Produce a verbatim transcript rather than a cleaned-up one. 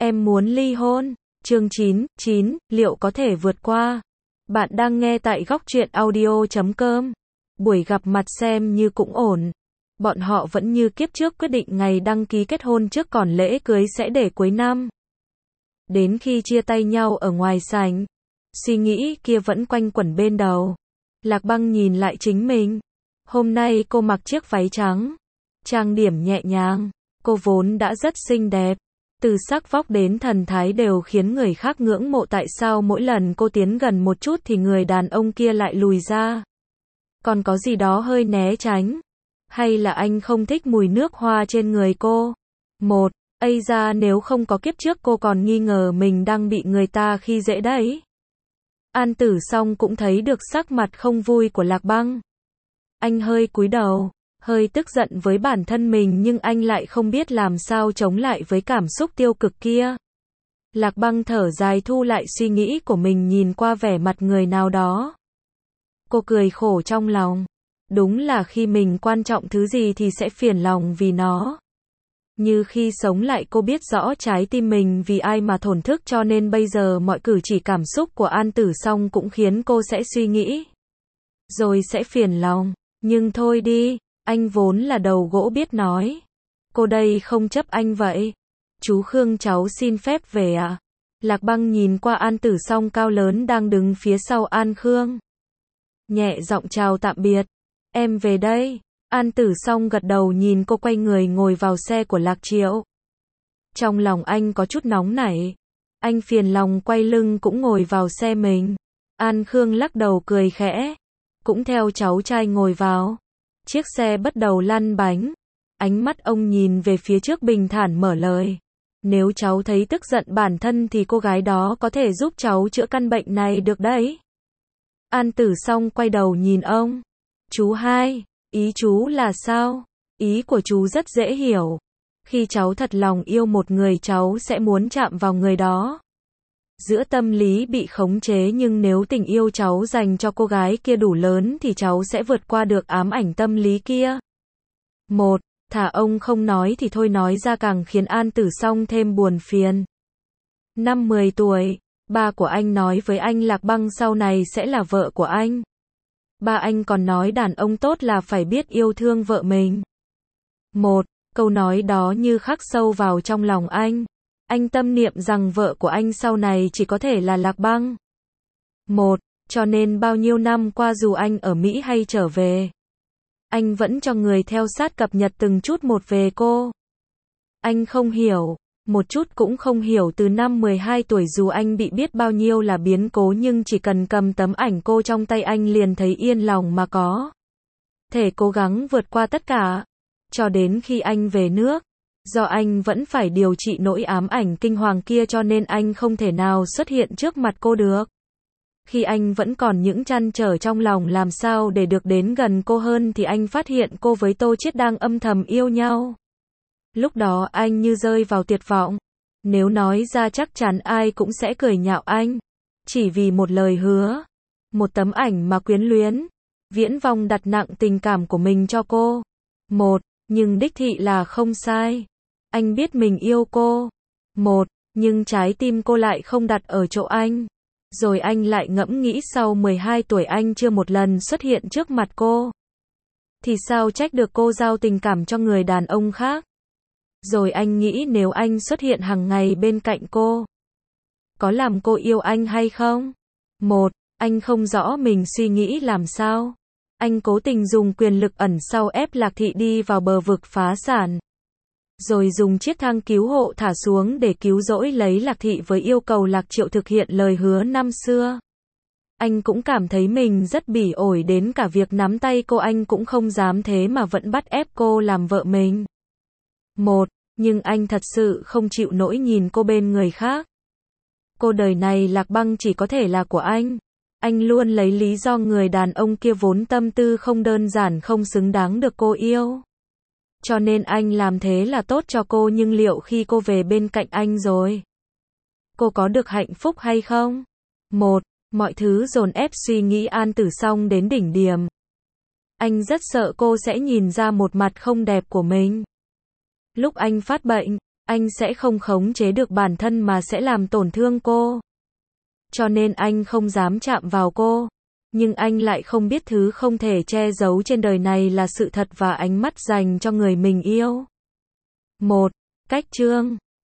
Em muốn ly hôn. Chương chín, chín, liệu có thể vượt qua? Bạn đang nghe tại góc truyện audio chấm com. Buổi gặp mặt xem như cũng ổn. Bọn họ vẫn như kiếp trước quyết định ngày đăng ký kết hôn trước còn lễ cưới sẽ để cuối năm. Đến khi chia tay nhau ở ngoài sảnh, suy nghĩ kia vẫn quanh quẩn bên đầu. Lạc Băng nhìn lại chính mình. Hôm nay cô mặc chiếc váy trắng, trang điểm nhẹ nhàng, cô vốn đã rất xinh đẹp. Từ sắc vóc đến thần thái đều khiến người khác ngưỡng mộ, tại sao mỗi lần cô tiến gần một chút thì người đàn ông kia lại lùi ra. Còn có gì đó hơi né tránh. Hay là anh không thích mùi nước hoa trên người cô? Một, ây ra nếu không có kiếp trước cô còn nghi ngờ mình đang bị người ta khi dễ đấy. An Tử Song cũng thấy được sắc mặt không vui của Lạc Băng. Anh hơi cúi đầu, hơi tức giận với bản thân mình, nhưng anh lại không biết làm sao chống lại với cảm xúc tiêu cực kia. Lạc Băng thở dài thu lại suy nghĩ của mình, nhìn qua vẻ mặt người nào đó. Cô cười khổ trong lòng. Đúng là khi mình quan trọng thứ gì thì sẽ phiền lòng vì nó. Như khi sống lại cô biết rõ trái tim mình vì ai mà thổn thức, cho nên bây giờ mọi cử chỉ cảm xúc của An Tử Song cũng khiến cô sẽ suy nghĩ. Rồi sẽ phiền lòng. Nhưng thôi đi, anh vốn là đầu gỗ biết nói. Cô đây không chấp anh vậy. Chú Khương, cháu xin phép về ạ. À? Lạc Băng nhìn qua An Tử Song cao lớn đang đứng phía sau An Khương. Nhẹ giọng chào tạm biệt. Em về đây. An Tử Song gật đầu nhìn cô, quay người ngồi vào xe của Lạc Triệu. Trong lòng anh có chút nóng nảy. Anh phiền lòng quay lưng cũng ngồi vào xe mình. An Khương lắc đầu cười khẽ, cũng theo cháu trai ngồi vào. Chiếc xe bắt đầu lăn bánh. Ánh mắt ông nhìn về phía trước bình thản mở lời. Nếu cháu thấy tức giận bản thân thì cô gái đó có thể giúp cháu chữa căn bệnh này được đấy. An Tử Song quay đầu nhìn ông. Chú hai, ý chú là sao? Ý của chú rất dễ hiểu. Khi cháu thật lòng yêu một người, cháu sẽ muốn chạm vào người đó. Giữa tâm lý bị khống chế, nhưng nếu tình yêu cháu dành cho cô gái kia đủ lớn thì cháu sẽ vượt qua được ám ảnh tâm lý kia. Một, thả ông không nói thì thôi, nói ra càng khiến An Tử Song thêm buồn phiền. Năm mười tuổi, ba của anh nói với anh Lạc Băng sau này sẽ là vợ của anh. Ba anh còn nói đàn ông tốt là phải biết yêu thương vợ mình. Một, câu nói đó như khắc sâu vào trong lòng anh. Anh tâm niệm rằng vợ của anh sau này chỉ có thể là Lạc Băng. Một, cho nên bao nhiêu năm qua dù anh ở Mỹ hay trở về, anh vẫn cho người theo sát cập nhật từng chút một về cô. Anh không hiểu, một chút cũng không hiểu từ năm mười hai tuổi dù anh bị biết bao nhiêu là biến cố, nhưng chỉ cần cầm tấm ảnh cô trong tay anh liền thấy yên lòng mà có thể cố gắng vượt qua tất cả. Cho đến khi anh về nước, do anh vẫn phải điều trị nỗi ám ảnh kinh hoàng kia cho nên anh không thể nào xuất hiện trước mặt cô được. Khi anh vẫn còn những trăn trở trong lòng làm sao để được đến gần cô hơn thì anh phát hiện cô với Tô Chiết đang âm thầm yêu nhau. Lúc đó anh như rơi vào tuyệt vọng. Nếu nói ra chắc chắn ai cũng sẽ cười nhạo anh. Chỉ vì một lời hứa, một tấm ảnh mà quyến luyến, viễn vông đặt nặng tình cảm của mình cho cô. Một, nhưng đích thị là không sai. Anh biết mình yêu cô. Một, nhưng trái tim cô lại không đặt ở chỗ anh. Rồi anh lại ngẫm nghĩ sau mười hai tuổi anh chưa một lần xuất hiện trước mặt cô. Thì sao trách được cô giao tình cảm cho người đàn ông khác. Rồi anh nghĩ nếu anh xuất hiện hàng ngày bên cạnh cô, có làm cô yêu anh hay không? Một, anh không rõ mình suy nghĩ làm sao. Anh cố tình dùng quyền lực ẩn sau ép Lạc Thị đi vào bờ vực phá sản. Rồi dùng chiếc thang cứu hộ thả xuống để cứu rỗi lấy Lạc Thị với yêu cầu Lạc Triệu thực hiện lời hứa năm xưa. Anh cũng cảm thấy mình rất bỉ ổi, đến cả việc nắm tay cô anh cũng không dám, thế mà vẫn bắt ép cô làm vợ mình. Một, nhưng anh thật sự không chịu nổi nhìn cô bên người khác. Cô đời này Lạc Băng chỉ có thể là của anh. Anh luôn lấy lý do người đàn ông kia vốn tâm tư không đơn giản, không xứng đáng được cô yêu. Cho nên anh làm thế là tốt cho cô, nhưng liệu khi cô về bên cạnh anh rồi, cô có được hạnh phúc hay không? Một, mọi thứ dồn ép suy nghĩ An Tử Song đến đỉnh điểm. Anh rất sợ cô sẽ nhìn ra một mặt không đẹp của mình. Lúc anh phát bệnh, Anh sẽ không khống chế được bản thân mà sẽ làm tổn thương cô. Cho nên anh không dám chạm vào cô. Nhưng anh lại không biết thứ không thể che giấu trên đời này là sự thật và ánh mắt dành cho người mình yêu. một. Cách chương